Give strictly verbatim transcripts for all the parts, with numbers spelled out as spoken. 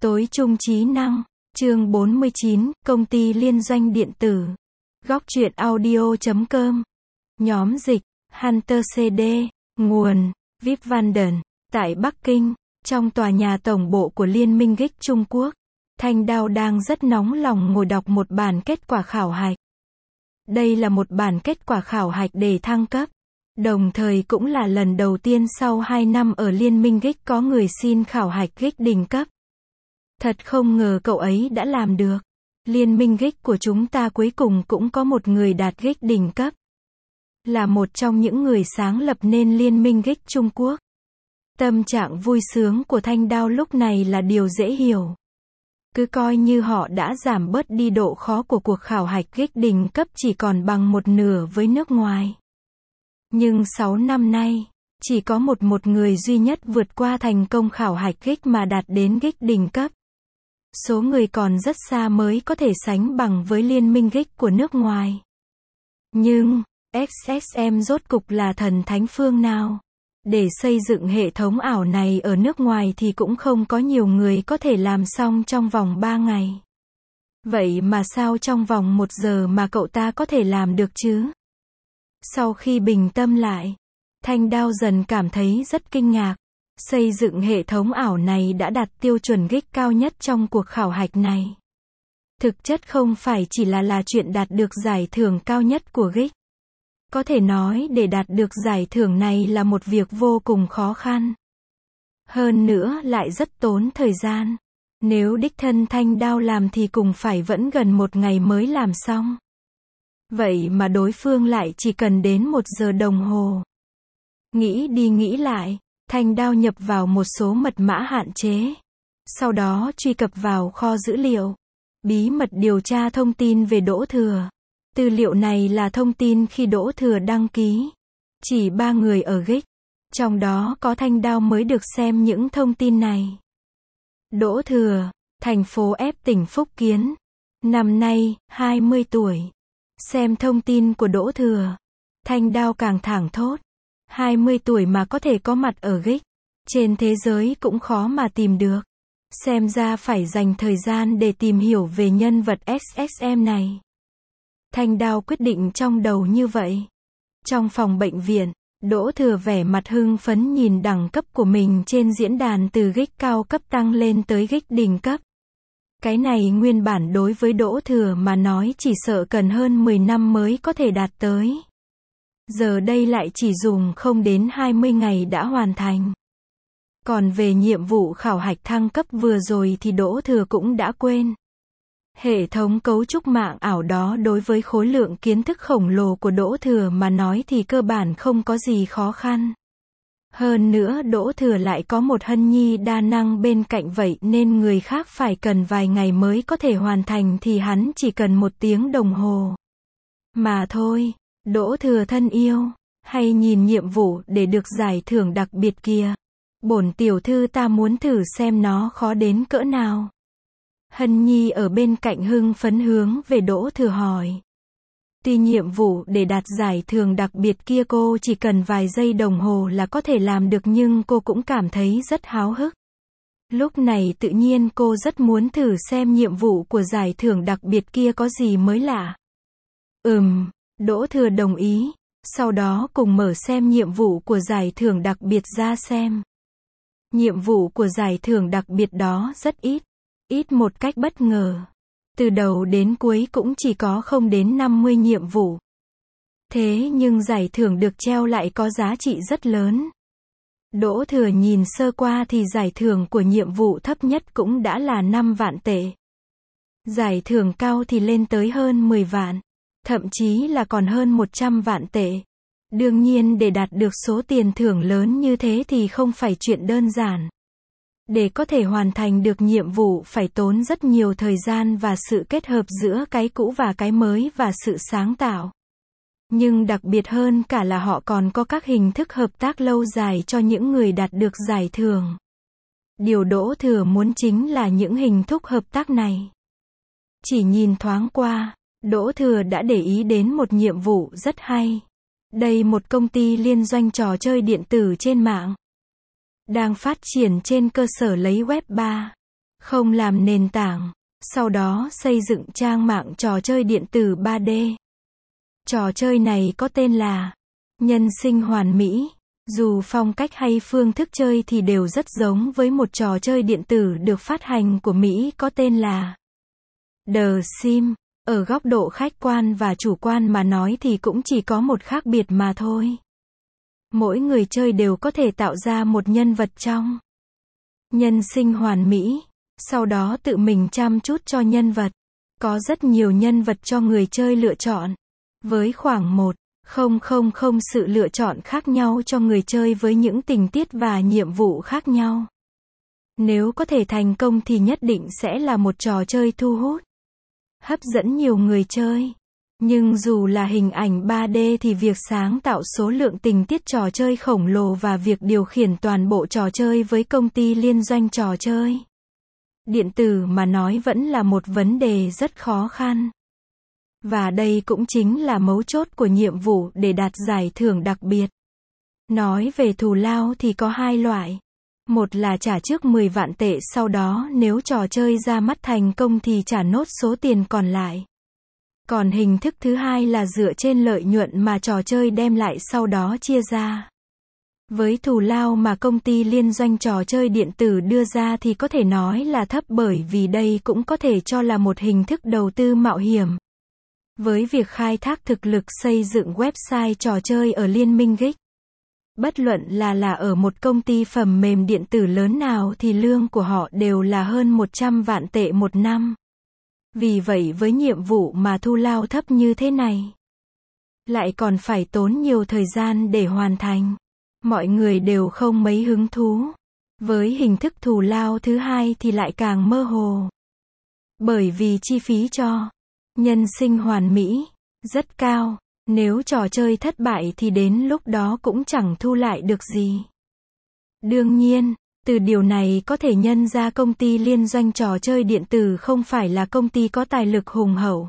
Tối trung trí năng, chương bốn mươi chín, công ty liên doanh điện tử. Góc truyện audio chấm com. Nhóm dịch, Hunter xê đê, nguồn, Vip Vanden, tại Bắc Kinh, trong tòa nhà tổng bộ của Liên minh Geek Trung Quốc. Thanh Đao đang rất nóng lòng ngồi đọc một bản kết quả khảo hạch. Đây là một bản kết quả khảo hạch để thăng cấp. Đồng thời cũng là lần đầu tiên sau hai năm ở Liên minh Geek có người xin khảo hạch Geek đỉnh cấp. Thật không ngờ cậu ấy đã làm được. Liên minh Geek của chúng ta cuối cùng cũng có một người đạt Geek đỉnh cấp. Là một trong những người sáng lập nên Liên minh Geek Trung Quốc. Tâm trạng vui sướng của Thanh Đao lúc này là điều dễ hiểu. Cứ coi như họ đã giảm bớt đi độ khó của cuộc khảo hạch Geek đỉnh cấp chỉ còn bằng một nửa với nước ngoài. Nhưng sáu năm nay, chỉ có một một người duy nhất vượt qua thành công khảo hạch Geek mà đạt đến Geek đỉnh cấp. Số người còn rất xa mới có thể sánh bằng với Liên minh Geek của nước ngoài. Nhưng, ích ét em rốt cục là thần thánh phương nào? Để xây dựng hệ thống ảo này ở nước ngoài thì cũng không có nhiều người có thể làm xong trong vòng ba ngày. Vậy mà sao trong vòng một giờ mà cậu ta có thể làm được chứ? Sau khi bình tâm lại, Thanh Đao dần cảm thấy rất kinh ngạc. Xây dựng hệ thống ảo này đã đạt tiêu chuẩn Geek cao nhất trong cuộc khảo hạch này. Thực chất không phải chỉ là là chuyện đạt được giải thưởng cao nhất của Geek. Có thể nói để đạt được giải thưởng này là một việc vô cùng khó khăn. Hơn nữa lại rất tốn thời gian. Nếu đích thân Thanh Đao làm thì cùng phải vẫn gần một ngày mới làm xong. Vậy mà đối phương lại chỉ cần đến một giờ đồng hồ. Nghĩ đi nghĩ lại, Thanh Đao nhập vào một số mật mã hạn chế. Sau đó truy cập vào kho dữ liệu. Bí mật điều tra thông tin về Đỗ Thừa. Tư liệu này là thông tin khi Đỗ Thừa đăng ký. Chỉ ba người ở Geek. Trong đó có Thanh Đao mới được xem những thông tin này. Đỗ Thừa, thành phố F tỉnh Phúc Kiến. Năm nay, hai mươi tuổi. Xem thông tin của Đỗ Thừa. Thanh Đao càng thảng thốt. hai mươi tuổi mà có thể có mặt ở Geek. Trên thế giới cũng khó mà tìm được. Xem ra phải dành thời gian để tìm hiểu về nhân vật ích ét em này. Thanh Đao quyết định trong đầu như vậy. Trong phòng bệnh viện, Đỗ Thừa vẻ mặt hưng phấn nhìn đẳng cấp của mình trên diễn đàn từ Geek cao cấp tăng lên tới Geek đỉnh cấp. Cái này nguyên bản đối với Đỗ Thừa mà nói chỉ sợ cần hơn mười năm mới có thể đạt tới. Giờ đây lại chỉ dùng không đến hai mươi ngày đã hoàn thành. Còn về nhiệm vụ khảo hạch thăng cấp vừa rồi thì Đỗ Thừa cũng đã quên. Hệ thống cấu trúc mạng ảo đó đối với khối lượng kiến thức khổng lồ của Đỗ Thừa mà nói thì cơ bản không có gì khó khăn. Hơn nữa Đỗ Thừa lại có một hân nhi đa năng bên cạnh vậy nên người khác phải cần vài ngày mới có thể hoàn thành thì hắn chỉ cần một tiếng đồng hồ. Mà thôi, Đỗ Thừa thân yêu, hay nhìn nhiệm vụ để được giải thưởng đặc biệt kìa. Bổn tiểu thư ta muốn thử xem nó khó đến cỡ nào. Hân nhi ở bên cạnh hưng phấn hướng về Đỗ Thừa hỏi. Tuy nhiệm vụ để đạt giải thưởng đặc biệt kia cô chỉ cần vài giây đồng hồ là có thể làm được nhưng cô cũng cảm thấy rất háo hức. Lúc này tự nhiên cô rất muốn thử xem nhiệm vụ của giải thưởng đặc biệt kia có gì mới lạ. Ừm, Đỗ Thừa đồng ý, sau đó cùng mở xem nhiệm vụ của giải thưởng đặc biệt ra xem. Nhiệm vụ của giải thưởng đặc biệt đó rất ít. Ít một cách bất ngờ. Từ đầu đến cuối cũng chỉ có không đến năm mươi nhiệm vụ. Thế nhưng giải thưởng được treo lại có giá trị rất lớn. Đỗ Thừa nhìn sơ qua thì giải thưởng của nhiệm vụ thấp nhất cũng đã là năm vạn tệ. Giải thưởng cao thì lên tới hơn mười vạn. Thậm chí là còn hơn một trăm vạn tệ. Đương nhiên để đạt được số tiền thưởng lớn như thế thì không phải chuyện đơn giản. Để có thể hoàn thành được nhiệm vụ phải tốn rất nhiều thời gian và sự kết hợp giữa cái cũ và cái mới và sự sáng tạo. Nhưng đặc biệt hơn cả là họ còn có các hình thức hợp tác lâu dài cho những người đạt được giải thưởng. Điều Đỗ Thừa muốn chính là những hình thức hợp tác này. Chỉ nhìn thoáng qua, Đỗ Thừa đã để ý đến một nhiệm vụ rất hay. Đây một công ty liên doanh trò chơi điện tử trên mạng. Đang phát triển trên cơ sở lấy web ba. không làm nền tảng, sau đó xây dựng trang mạng trò chơi điện tử ba D. Trò chơi này có tên là Nhân sinh hoàn mỹ. Dù phong cách hay phương thức chơi thì đều rất giống với một trò chơi điện tử được phát hành của Mỹ có tên là The Sims. Ở góc độ khách quan và chủ quan mà nói thì cũng chỉ có một khác biệt mà thôi. Mỗi người chơi đều có thể tạo ra một nhân vật trong nhân sinh hoàn mỹ, sau đó tự mình chăm chút cho nhân vật. Có rất nhiều nhân vật cho người chơi lựa chọn, với khoảng một nghìn sự lựa chọn khác nhau cho người chơi với những tình tiết và nhiệm vụ khác nhau. Nếu có thể thành công thì nhất định sẽ là một trò chơi thu hút, hấp dẫn nhiều người chơi. Nhưng dù là hình ảnh ba D thì việc sáng tạo số lượng tình tiết trò chơi khổng lồ và việc điều khiển toàn bộ trò chơi với công ty liên doanh trò chơi điện tử mà nói vẫn là một vấn đề rất khó khăn. Và đây cũng chính là mấu chốt của nhiệm vụ để đạt giải thưởng đặc biệt. Nói về thù lao thì có hai loại. Một là trả trước mười vạn tệ, sau đó nếu trò chơi ra mắt thành công thì trả nốt số tiền còn lại. Còn hình thức thứ hai là dựa trên lợi nhuận mà trò chơi đem lại sau đó chia ra. Với thù lao mà công ty liên doanh trò chơi điện tử đưa ra thì có thể nói là thấp, bởi vì đây cũng có thể cho là một hình thức đầu tư mạo hiểm. Với việc khai thác thực lực xây dựng website trò chơi ở Liên minh Geek, bất luận là là ở một công ty phần mềm điện tử lớn nào thì lương của họ đều là hơn một trăm vạn tệ một năm. Vì vậy với nhiệm vụ mà thu lao thấp như thế này, lại còn phải tốn nhiều thời gian để hoàn thành, mọi người đều không mấy hứng thú. Với hình thức thù lao thứ hai thì lại càng mơ hồ. Bởi vì chi phí cho nhân sinh hoàn mỹ rất cao, nếu trò chơi thất bại thì đến lúc đó cũng chẳng thu lại được gì. Đương nhiên, từ điều này có thể nhân ra công ty liên doanh trò chơi điện tử không phải là công ty có tài lực hùng hậu.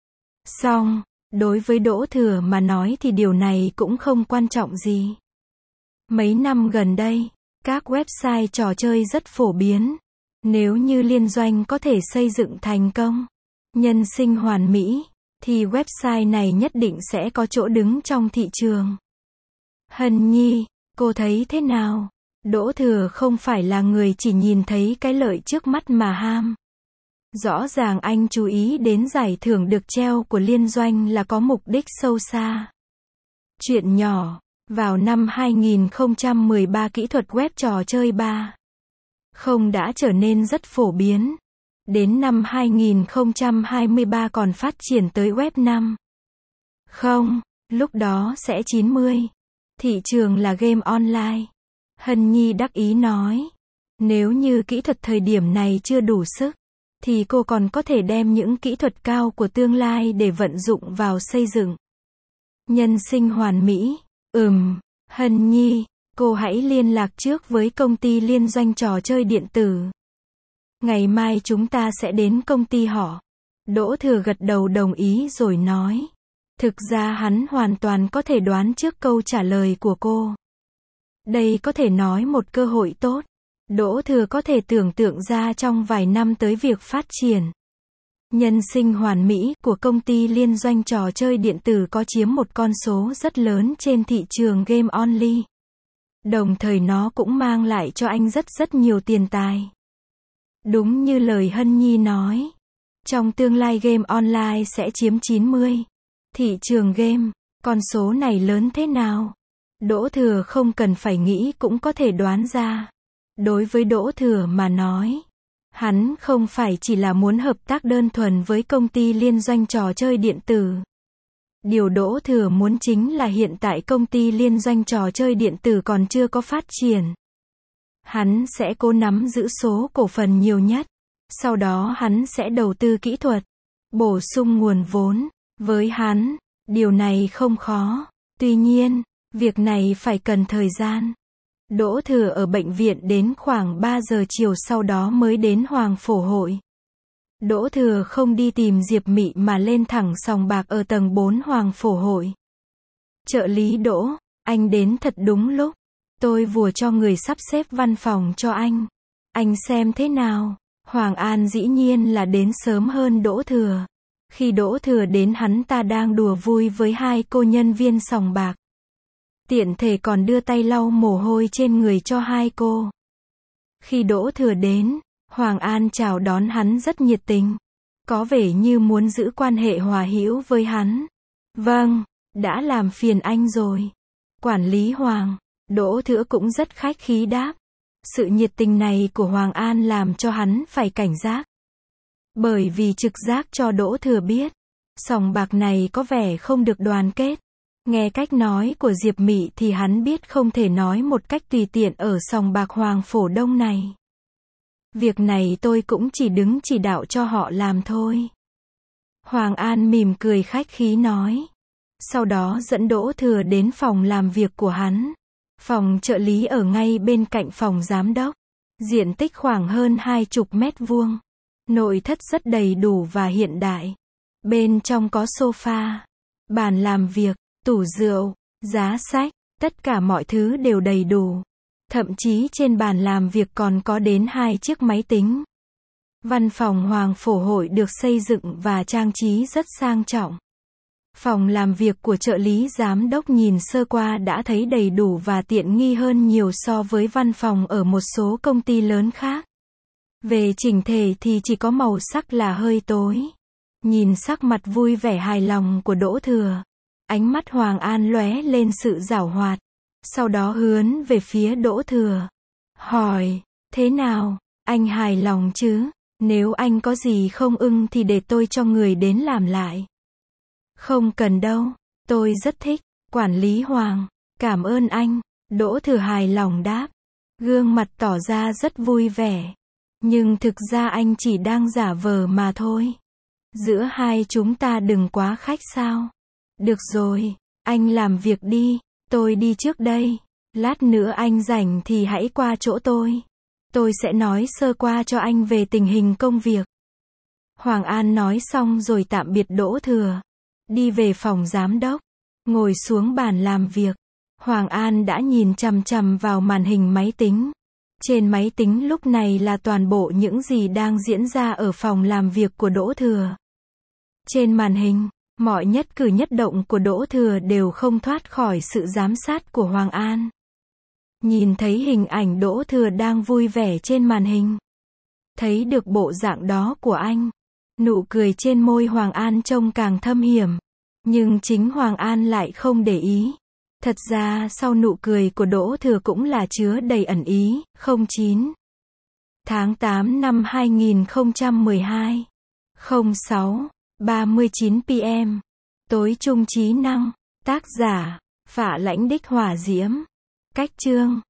Song, đối với Đỗ Thừa mà nói thì điều này cũng không quan trọng gì. Mấy năm gần đây, các website trò chơi rất phổ biến. Nếu như liên doanh có thể xây dựng thành công nhân sinh hoàn mỹ, thì website này nhất định sẽ có chỗ đứng trong thị trường. Hân Nhi, cô thấy thế nào? Đỗ Thừa không phải là người chỉ nhìn thấy cái lợi trước mắt mà ham. Rõ ràng anh chú ý đến giải thưởng được treo của liên doanh là có mục đích sâu xa. Chuyện nhỏ, vào năm hai nghìn không trăm mười ba kỹ thuật web trò chơi ba không đã trở nên rất phổ biến. Đến năm hai nghìn không trăm hai mươi ba còn phát triển tới web năm không, lúc đó sẽ chín mươi. Thị trường là game online. Hân Nhi đắc ý nói, nếu như kỹ thuật thời điểm này chưa đủ sức, thì cô còn có thể đem những kỹ thuật cao của tương lai để vận dụng vào xây dựng nhân sinh hoàn mỹ. Ừm, Hân Nhi, cô hãy liên lạc trước với công ty liên doanh trò chơi điện tử. Ngày mai chúng ta sẽ đến công ty họ. Đỗ Thừa gật đầu đồng ý rồi nói. Thực ra hắn hoàn toàn có thể đoán trước câu trả lời của cô. Đây có thể nói một cơ hội tốt. Đỗ Thừa có thể tưởng tượng ra trong vài năm tới việc phát triển nhân sinh hoàn mỹ của công ty liên doanh trò chơi điện tử có chiếm một con số rất lớn trên thị trường game only. Đồng thời nó cũng mang lại cho anh rất rất nhiều tiền tài. Đúng như lời Hân Nhi nói, trong tương lai game online sẽ chiếm chín mươi. Thị trường game, con số này lớn thế nào? Đỗ Thừa không cần phải nghĩ cũng có thể đoán ra. Đối với Đỗ Thừa mà nói, hắn không phải chỉ là muốn hợp tác đơn thuần với công ty liên doanh trò chơi điện tử. Điều Đỗ Thừa muốn chính là hiện tại công ty liên doanh trò chơi điện tử còn chưa có phát triển. Hắn sẽ cố nắm giữ số cổ phần nhiều nhất. Sau đó hắn sẽ đầu tư kỹ thuật, bổ sung nguồn vốn. Với hắn, điều này không khó. Tuy nhiên, việc này phải cần thời gian. Đỗ Thừa ở bệnh viện đến khoảng ba giờ chiều, sau đó mới đến Hoàng Phổ Hội. Đỗ Thừa không đi tìm Diệp Mị mà lên thẳng sòng bạc ở tầng bốn Hoàng Phổ Hội. Trợ lý Đỗ, anh đến thật đúng lúc. Tôi vừa cho người sắp xếp văn phòng cho anh. Anh xem thế nào? Hoàng An dĩ nhiên là đến sớm hơn Đỗ Thừa. Khi Đỗ Thừa đến hắn ta đang đùa vui với hai cô nhân viên sòng bạc. Tiện thể còn đưa tay lau mồ hôi trên người cho hai cô. Khi Đỗ Thừa đến, Hoàng An chào đón hắn rất nhiệt tình. Có vẻ như muốn giữ quan hệ hòa hữu với hắn. Vâng, đã làm phiền anh rồi. Quản lý Hoàng, Đỗ Thừa cũng rất khách khí đáp. Sự nhiệt tình này của Hoàng An làm cho hắn phải cảnh giác. Bởi vì trực giác cho Đỗ Thừa biết, sòng bạc này có vẻ không được đoàn kết. Nghe cách nói của Diệp Mị thì hắn biết không thể nói một cách tùy tiện ở sòng bạc Hoàng Phổ Đông này. Việc này tôi cũng chỉ đứng chỉ đạo cho họ làm thôi. Hoàng An mỉm cười khách khí nói. Sau đó dẫn Đỗ Thừa đến phòng làm việc của hắn. Phòng trợ lý ở ngay bên cạnh phòng giám đốc. Diện tích khoảng hơn hai chục mét vuông. Nội thất rất đầy đủ và hiện đại. Bên trong có sofa, bàn làm việc, tủ rượu, giá sách, tất cả mọi thứ đều đầy đủ. Thậm chí trên bàn làm việc còn có đến hai chiếc máy tính. Văn phòng Hoàng Phổ Hội được xây dựng và trang trí rất sang trọng. Phòng làm việc của trợ lý giám đốc nhìn sơ qua đã thấy đầy đủ và tiện nghi hơn nhiều so với văn phòng ở một số công ty lớn khác. Về chỉnh thể thì chỉ có màu sắc là hơi tối. Nhìn sắc mặt vui vẻ hài lòng của Đỗ Thừa, ánh mắt Hoàng An lóe lên sự giảo hoạt. Sau đó hướng về phía Đỗ Thừa. Hỏi, thế nào, anh hài lòng chứ? Nếu anh có gì không ưng thì để tôi cho người đến làm lại. Không cần đâu, tôi rất thích. Quản lý Hoàng, cảm ơn anh. Đỗ Thừa hài lòng đáp. Gương mặt tỏ ra rất vui vẻ. Nhưng thực ra anh chỉ đang giả vờ mà thôi. Giữa hai chúng ta đừng quá khách sao. Được rồi, anh làm việc đi. Tôi đi trước đây. Lát nữa anh rảnh thì hãy qua chỗ tôi. Tôi sẽ nói sơ qua cho anh về tình hình công việc. Hoàng An nói xong rồi tạm biệt Đỗ Thừa. Đi về phòng giám đốc. Ngồi xuống bàn làm việc. Hoàng An đã nhìn chằm chằm vào màn hình máy tính. Trên máy tính lúc này là toàn bộ những gì đang diễn ra ở phòng làm việc của Đỗ Thừa. Trên màn hình, mọi nhất cử nhất động của Đỗ Thừa đều không thoát khỏi sự giám sát của Hoàng An. Nhìn thấy hình ảnh Đỗ Thừa đang vui vẻ trên màn hình. Thấy được bộ dạng đó của anh. Nụ cười trên môi Hoàng An trông càng thâm hiểm. Nhưng chính Hoàng An lại không để ý. Thật ra sau nụ cười của Đỗ Thừa cũng là chứa đầy ẩn ý. không chín tháng tám năm hai nghìn không trăm mười hai. không sáu ba mươi chín p m. Tối trung trí năng. Tác giả, Phạ Lãnh Đích Hỏa Diễm. Cách chương